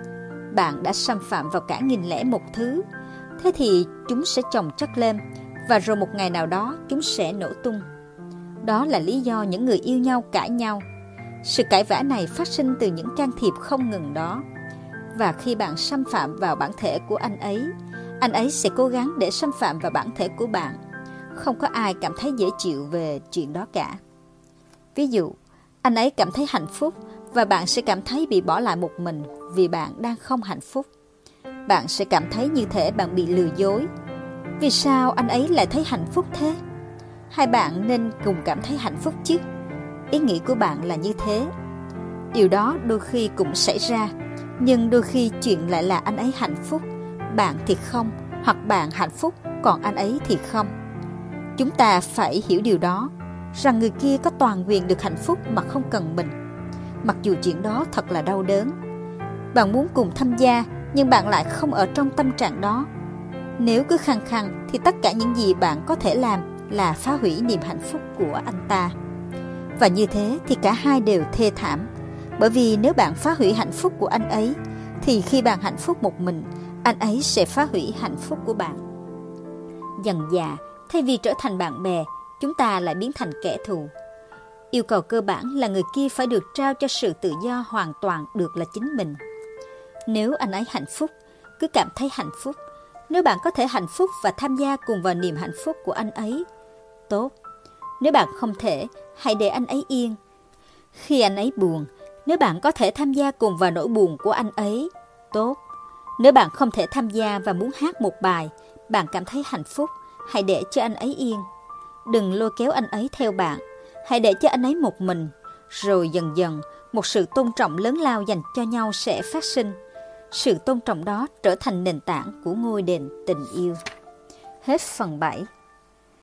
Bạn đã xâm phạm vào cả nghìn lẻ một thứ, thế thì chúng sẽ chồng chất lên và rồi một ngày nào đó chúng sẽ nổ tung. Đó là lý do những người yêu nhau cãi nhau. Sự cãi vã này phát sinh từ những can thiệp không ngừng đó. Và khi bạn xâm phạm vào bản thể của anh ấy, anh ấy sẽ cố gắng để xâm phạm vào bản thể của bạn. Không có ai cảm thấy dễ chịu về chuyện đó cả. Ví dụ, anh ấy cảm thấy hạnh phúc và bạn sẽ cảm thấy bị bỏ lại một mình vì bạn đang không hạnh phúc. Bạn sẽ cảm thấy như thể bạn bị lừa dối. Vì sao anh ấy lại thấy hạnh phúc thế? Hai bạn nên cùng cảm thấy hạnh phúc chứ. Ý nghĩ của bạn là như thế. Điều đó đôi khi cũng xảy ra, nhưng đôi khi chuyện lại là anh ấy hạnh phúc, bạn thì không, hoặc bạn hạnh phúc, còn anh ấy thì không. Chúng ta phải hiểu điều đó, rằng người kia có toàn quyền được hạnh phúc mà không cần mình. Mặc dù chuyện đó thật là đau đớn. Bạn muốn cùng tham gia, nhưng bạn lại không ở trong tâm trạng đó. Nếu cứ khăng khăng, thì tất cả những gì bạn có thể làm là phá hủy niềm hạnh phúc của anh ta. Và như thế thì cả hai đều thê thảm. Bởi vì nếu bạn phá hủy hạnh phúc của anh ấy, thì khi bạn hạnh phúc một mình, anh ấy sẽ phá hủy hạnh phúc của bạn. Dần dà, thay vì trở thành bạn bè, chúng ta lại biến thành kẻ thù. Yêu cầu cơ bản là người kia phải được trao cho sự tự do hoàn toàn được là chính mình. Nếu anh ấy hạnh phúc, cứ cảm thấy hạnh phúc. Nếu bạn có thể hạnh phúc và tham gia cùng vào niềm hạnh phúc của anh ấy, tốt. Nếu bạn không thể, hãy để anh ấy yên. Khi anh ấy buồn, nếu bạn có thể tham gia cùng vào nỗi buồn của anh ấy, tốt. Nếu bạn không thể tham gia và muốn hát một bài, bạn cảm thấy hạnh phúc, hãy để cho anh ấy yên. Đừng lôi kéo anh ấy theo bạn, hãy để cho anh ấy một mình. Rồi dần dần, một sự tôn trọng lớn lao dành cho nhau sẽ phát sinh. Sự tôn trọng đó trở thành nền tảng của ngôi đền tình yêu. Hết phần bảy.